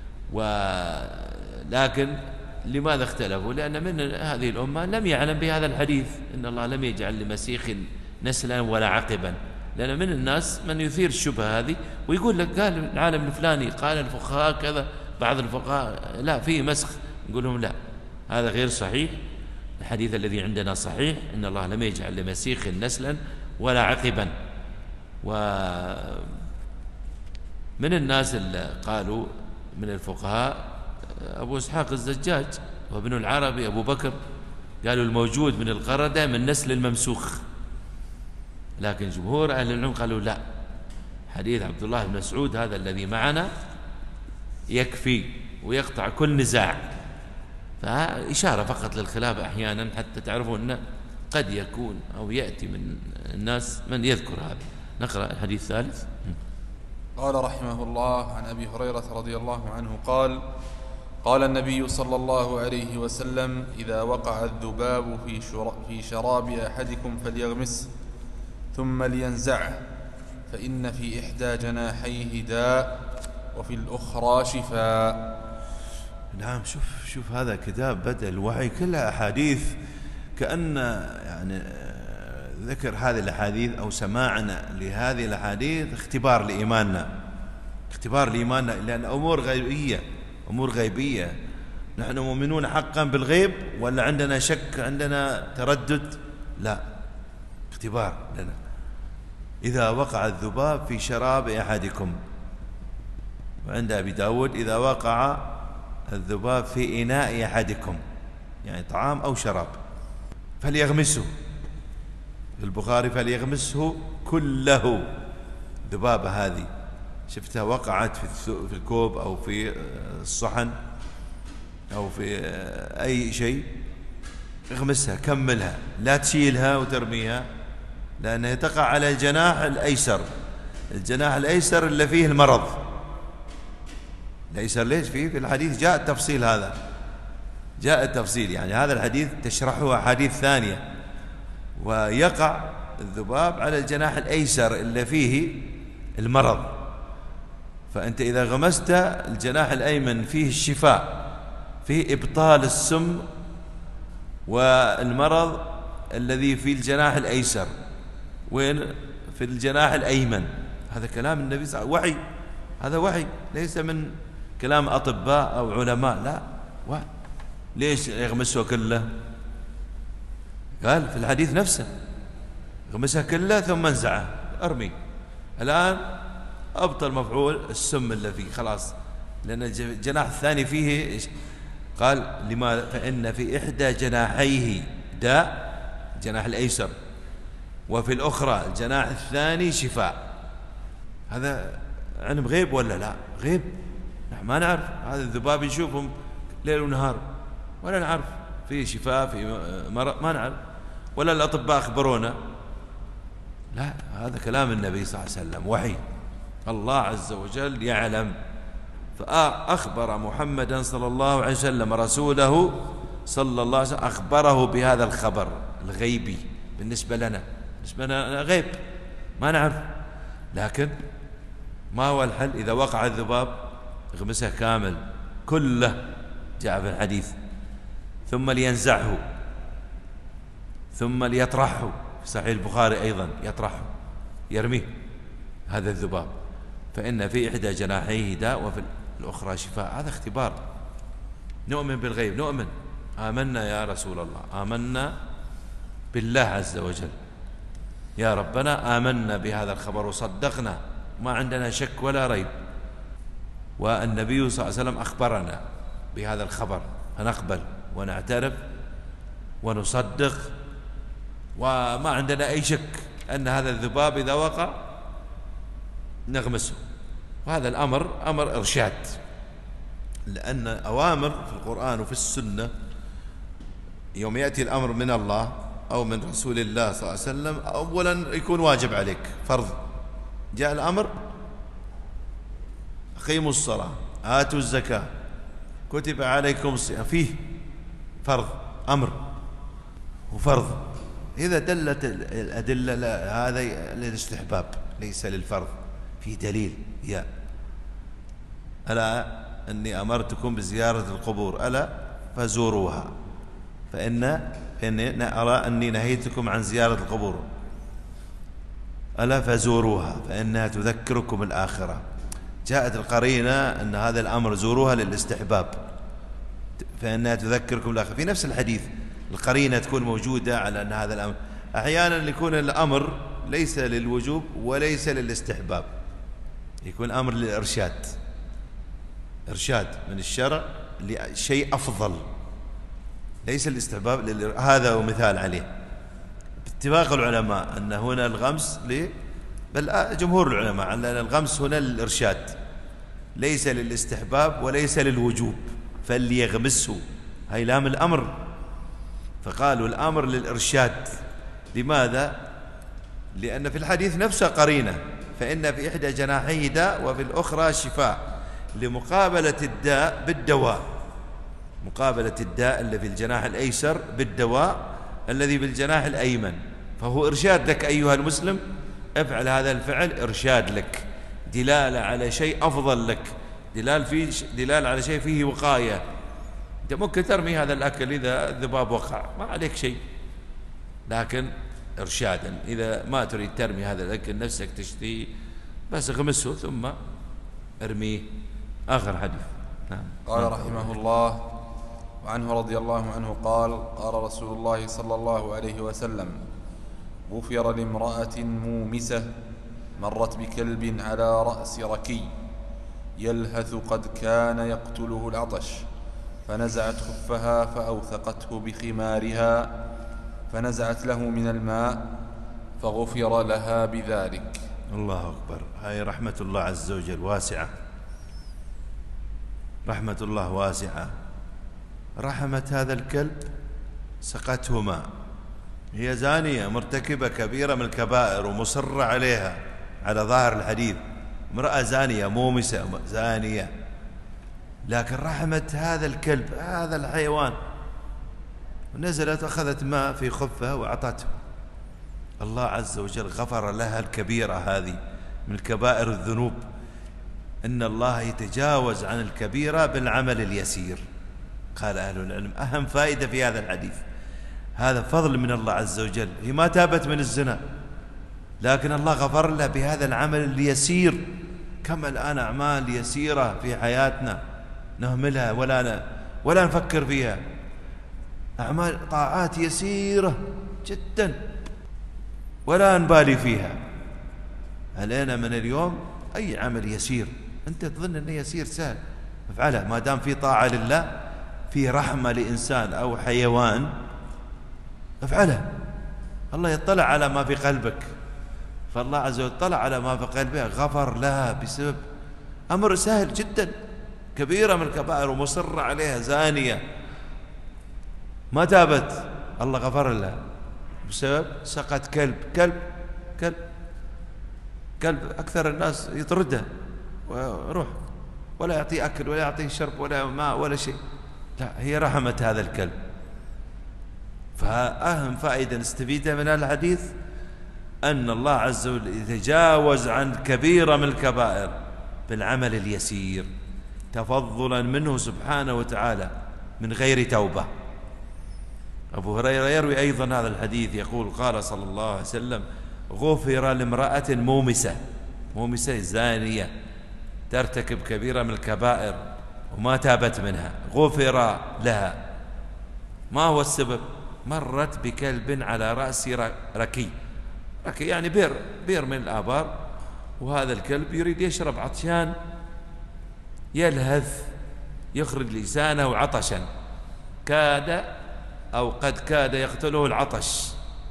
ولكن لماذا اختلفوا؟ لأن من هذه الأمة لم يعلم بهذا الحديث، إن الله لم يجعل لمسيخ نسلا ولا عقبا. لأن من الناس من يثير الشبهة هذه ويقول لك قال العالم الفلاني قال الفقهاء كذا، بعض الفقهاء لا فيه مسخ، نقول لهم لا هذا غير صحيح. الحديث الذي عندنا صحيح، إن الله لم يجعل لمسيخ نسلا ولا عقبا. ومن الناس اللي قالوا من الفقهاء أبو إسحاق الزجاج وابن العربي أبو بكر، قالوا الموجود من القردة من نسل الممسوخ. لكن جمهور أهل العلم قالوا لا، حديث عبد الله بن مسعود هذا الذي معنا يكفي ويقطع كل نزاع. فإشارة فقط للخلاف أحيانا حتى تعرفوا أن قد يكون أو يأتي من الناس من يذكر هذا. نقرأ الحديث الثالث.
قال رحمه الله عن أبي هريرة رضي الله عنه قال قال النبي صلى الله عليه وسلم إذا وقع الذباب في, في شراب أحدكم فليغمسه ثم لينزعه فإن في إحدى جناحيه داء وفي الأخرى شفاء.
نعم. شوف شوف هذا كتاب بدء الوحي كلها أحاديث، كأن يعني ذكر هذه الأحاديث أو سماعنا لهذه الأحاديث اختبار لإيماننا اختبار لإيماننا لأن أمور غيبية أمور غيبية. نحن مؤمنون حقا بالغيب ولا عندنا شك عندنا تردد؟ لا، اختبار لنا. إذا وقع الذباب في شراب أحدكم، وعند أبي داود إذا وقع الذباب في إناء أحدكم، يعني طعام أو شراب، فليغمسه. في البخاري فليغمسه كله. ذبابة هذه شفتها وقعت في الكوب أو في الصحن أو في أي شيء، اغمسها كملها، لا تشيلها وترميها، لأنها تقع على الجناح الأيسر. الجناح الأيسر اللي فيه المرض. الأيسر ليش فيه؟ في الحديث جاء التفصيل هذا، جاء التفصيل، يعني هذا الحديث تشرحه أحاديث ثانية. ويقع الذباب على الجناح الأيسر اللي فيه المرض، فأنت إذا غمست الجناح الأيمن فيه الشفاء، فيه إبطال السم والمرض الذي في الجناح الأيسر، وين؟ في الجناح الأيمن. هذا كلام النبي صلى الله عليه وسلم، وحي، هذا وحي ليس من كلام أطباء أو علماء، لا وحي. ليش يغمسه كله؟ قال في الحديث نفسه غمسها كله ثم انزعه ارمي. الآن أبطل مفعول السم اللي فيه خلاص، لأن الجناح الثاني فيه قال لما فإن في إحدى جناحيه داء، الجناح الأيسر، وفي الأخرى الجناح الثاني شفاء. هذا علم غيب ولا لا؟ غيب، نحن ما نعرف. هذا الذباب نشوفهم ليل ونهار ولا نعرف في شفاء في مرض ما نعرف، ولا الأطباء أخبرونا. لا، هذا كلام النبي صلى الله عليه وسلم، وحي الله عز وجل يعلم. فأخبر محمدا صلى الله عليه وسلم رسوله صلى الله عليه وسلم، أخبره بهذا الخبر الغيبي بالنسبة لنا، بالنسبة لنا غيب ما نعرف. لكن ما هو الحل؟ إذا وقع الذباب اغمسه كامل كله، جاء في الحديث، ثم لينزعه ثم ليطرحه، في صحيح البخاري أيضا يطرحه يرميه هذا الذباب، فإن في إحدى جناحيه داء وفي الأخرى شفاء. هذا اختبار. نؤمن بالغيب، نؤمن، آمنا يا رسول الله، آمنا بالله عز وجل يا ربنا، آمنا بهذا الخبر وصدقنا، ما عندنا شك ولا ريب، والنبي صلى الله عليه وسلم أخبرنا بهذا الخبر، فنقبل ونعترف ونصدق، وما عندنا أي شك أن هذا الذباب إذا وقع نغمسه. وهذا الأمر أمر إرشاد، لأن أوامر في القرآن وفي السنة يوم يأتي الأمر من الله أو من رسول الله صلى الله عليه وسلم، أولا يكون واجب عليك، فرض. جاء الأمر أقيموا الصلاة آتوا الزكاة كتب عليكم الصيام، فيه فرض، أمر وفرض. إذا دلت الأدلة لا، هذا للاستحباب ليس للفرض، في دليل. يا ألا أني أمرتكم بزيارة القبور ألا فزوروها، فإن إني أرى أني نهيتكم عن زيارة القبور ألا فزوروها فإنها تذكركم الآخرة. جاءت القرينة أن هذا الأمر زوروها للاستحباب، فإنها تذكركم الآخرة. في نفس الحديث القرينة تكون موجودة على أن هذا الأمر. أحيانا يكون الأمر ليس للوجوب وليس للاستحباب، يكون أمر للإرشاد، إرشاد من الشرع لشيء أفضل، ليس الاستحباب. هذا هو مثال عليه باتفاق العلماء أن هنا الغمس ل... بل جمهور العلماء أن الغمس هنا للإرشاد، ليس للاستحباب وليس للوجوب، فليغمسه، هاي لام الأمر. فقالوا الأمر للإرشاد. لماذا؟ لأن في الحديث نفسه قرينة، فإن في إحدى جناحيه داء وفي الأخرى شفاء، لمقابلة الداء بالدواء، مقابلة الداء اللي في الجناح الأيسر بالدواء الذي بالجناح الأيمن. فهو إرشاد لك أيها المسلم، افعل هذا الفعل، إرشاد لك، دلالة على شيء أفضل لك، دلال فيه دلالة على شيء فيه وقاية. أنت ممكن ترمي هذا الأكل إذا الذباب وقع ما عليك شيء، لكن إرشادا إذا ما تريد ترمي هذا الأكل نفسك تشتهي، بس اغمسه ثم ارميه. آخر حديث. نعم.
قال رحمه الله: وعنه رضي الله عنه قال: قال رسول الله صلى الله عليه وسلم: غفر لامرأة مومسة مرت بكلب على رأس ركي يلهث قد كان يقتله العطش، فنزعت خفها فأوثقته بخمارها فنزعت له من الماء فغفر لها بذلك.
الله أكبر. هاي رحمة الله عز وجل واسعة، رحمة الله واسعة. رحمت هذا الكلب، سقته ماء، هي زانية مرتكبة كبيرة من الكبائر ومصرة عليها على ظاهر الحديث، امرأة زانية مومسة زانية، لكن رحمت هذا الكلب هذا الحيوان، ونزلت أخذت ماء في خفها وأعطته. الله عز وجل غفر لها الكبيرة هذه من الكبائر الذنوب. إن الله يتجاوز عن الكبيرة بالعمل اليسير. قال أهل العلم أهم فائدة في هذا الحديث، هذا فضل من الله عز وجل. هي ما تابت من الزنا، لكن الله غفر لها بهذا العمل اليسير. كما الآن أعمال يسيرة في حياتنا نهملها ولا ن... ولا نفكر فيها، أعمال طاعات يسيرة جدا ولا نبالي فيها. علينا من اليوم أي عمل يسير أنت تظن أنه يسير سهل افعله، ما دام في طاعة لله، في رحمة لإنسان أو حيوان، افعله. الله يطلع على ما في قلبك، فالله عز وجل اطلع على ما في قلبها، غفر لها بسبب أمر سهل جدا. كبيرة من الكبائر ومصر عليها، زانية ما تابت، الله غفر لها بسبب سقط كلب كلب كلب كلب أكثر الناس يطرده ويروح، ولا يعطيه أكل ولا يعطيه شرب ولا ماء ولا شيء، لا هي رحمت هذا الكلب. فأهم فائدة نستفيدها من هذا الحديث أن الله عز وجل يتجاوز عن كبيرة من الكبائر بالعمل اليسير تفضلا منه سبحانه وتعالى من غير توبة. أبو هريرة يروي أيضا هذا الحديث يقول قال صلى الله عليه وسلم: غفر لامرأة مومسة، مومسة زانية ترتكب كبيرة من الكبائر وما تابت منها، غفر لها. ما هو السبب؟ مرت بكلب على رأس ركي، ركي يعني بئر، بئر من الآبار، وهذا الكلب يريد يشرب عطشان، يلهث يخرج لسانه عطشا، كاد أو قد كاد يقتله العطش.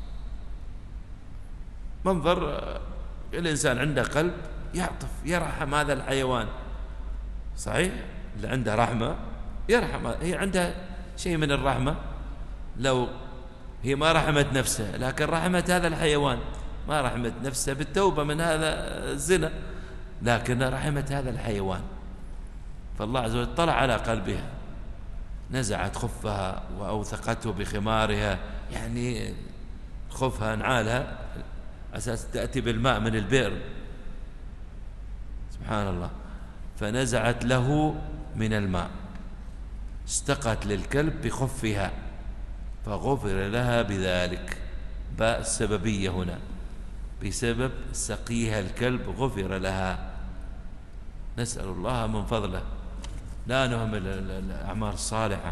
منظر الإنسان عنده قلب يعطف يرحم هذا الحيوان، صحيح اللي عنده رحمة يرحم، هي عندها شيء من الرحمة، لو هي ما رحمت نفسها لكن رحمت هذا الحيوان، ما رحمت نفسها بالتوبة من هذا الزنا لكن رحمت هذا الحيوان. فالله عز وجل طلع على قلبها، نزعت خفها وأوثقته بخمارها، يعني خفها نعالها أساس تأتي بالماء من البئر، سبحان الله، فنزعت له من الماء، استقت للكلب بخفها فغفر لها بذلك. باء السببية هنا، بسبب سقيها الكلب غفر لها. نسأل الله من فضله لا نهمل الأعمال الصالحة.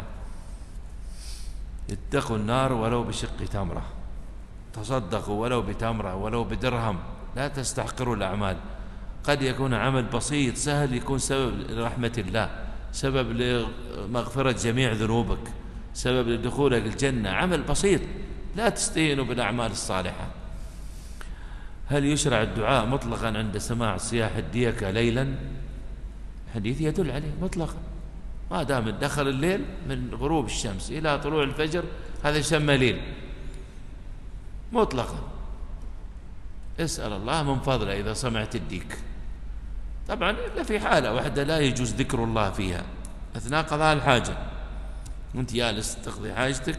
اتقوا النار ولو بشق تمرة، تصدقوا ولو بتمرة ولو بدرهم، لا تستحقروا الأعمال. قد يكون عمل بسيط سهل يكون سبب لرحمة الله، سبب لمغفرة جميع ذنوبك، سبب لدخولك الجنة، عمل بسيط، لا تستهينوا بالأعمال الصالحة. هل يشرع الدعاء مطلقا عند سماع صياح الديكة ليلا؟ حديث يدل عليه مطلقا، ما دام دخل الليل من غروب الشمس إلى طلوع الفجر هذا يسمى ليل مطلقا. اسأل الله من فضله إذا سمعت الديك، طبعا إلا في حالة واحدة لا يجوز ذكر الله فيها، أثناء قضاء الحاجة، وانت جالس تقضي حاجتك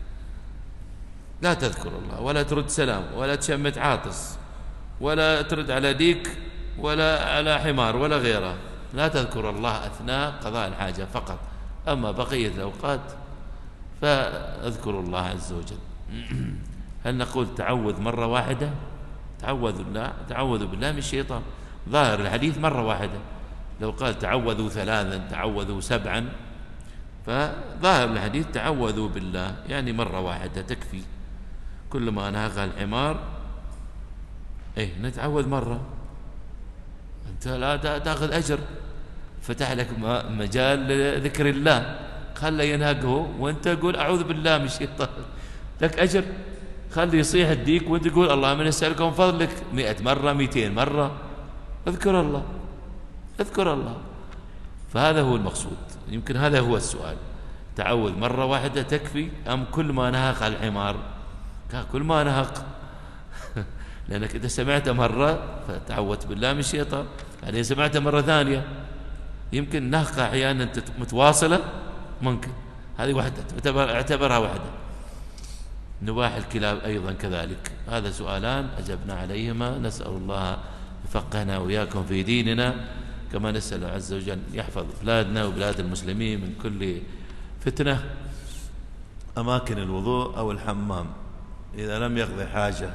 لا تذكر الله ولا ترد سلام ولا تشمت عاطس ولا ترد على ديك ولا على حمار ولا غيره، لا تذكر الله أثناء قضاء الحاجة فقط، أما بقية الأوقات فاذكر الله عز وجل. هل نقول تعوذ مرة واحدة؟ تعوذوا بالله، تعوذوا بالله من الشيطان، ظاهر الحديث مرة واحدة، لو قال تعوذوا ثلاثا تعوذوا سبعا فظاهر الحديث تعوذوا بالله يعني مرة واحدة تكفي. كل ما نهق الحمار ايه نتعوذ مرة، انت لا تاخذ اجر، فتح لك مجال لذكر الله، خلى ينهقه وانت قول اعوذ بالله من الشيطان، لك اجر. خلي يصيح الديك وانت تقول اللهم اني اسالك من فضلك مئة مرة مئتين مرة، اذكر الله اذكر الله. فهذا هو المقصود، يمكن هذا هو السؤال، تعوذ مرة واحدة تكفي أم كل ما نهق الحمار؟ كل ما نهق لأنك إذا سمعت مرة فتعوذت بالله من الشيطان، يعني سمعت مرة ثانية يمكن نهقة أحيانا متواصلة ممكن، هذه واحدة اعتبرها واحدة. نواح الكلاب أيضا كذلك. هذا سؤالان أجبنا عليهما، نسأل الله يفقهنا وإياكم في ديننا، كما نسأل عز وجل يحفظ بلادنا وبلاد المسلمين من كل فتنة. أماكن الوضوء أو الحمام إذا لم يقضي حاجة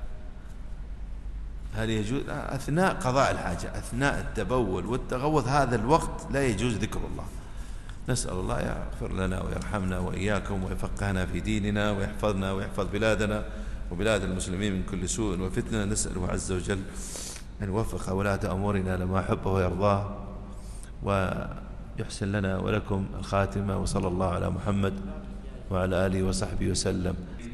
هل يجوز أثناء قضاء الحاجة، أثناء التبول والتغوط، هذا الوقت لا يجوز ذكر الله. نسأل الله يغفر لنا ويرحمنا وإياكم ويفقهنا في ديننا ويحفظنا ويحفظ بلادنا وبلاد المسلمين من كل سوء وفتنة. نسأله عز وجل أن يوفق ولاة أمورنا لما يحبه ويرضاه ويحسن لنا ولكم الخاتمة، وصلى الله على محمد وعلى آله وصحبه وسلم.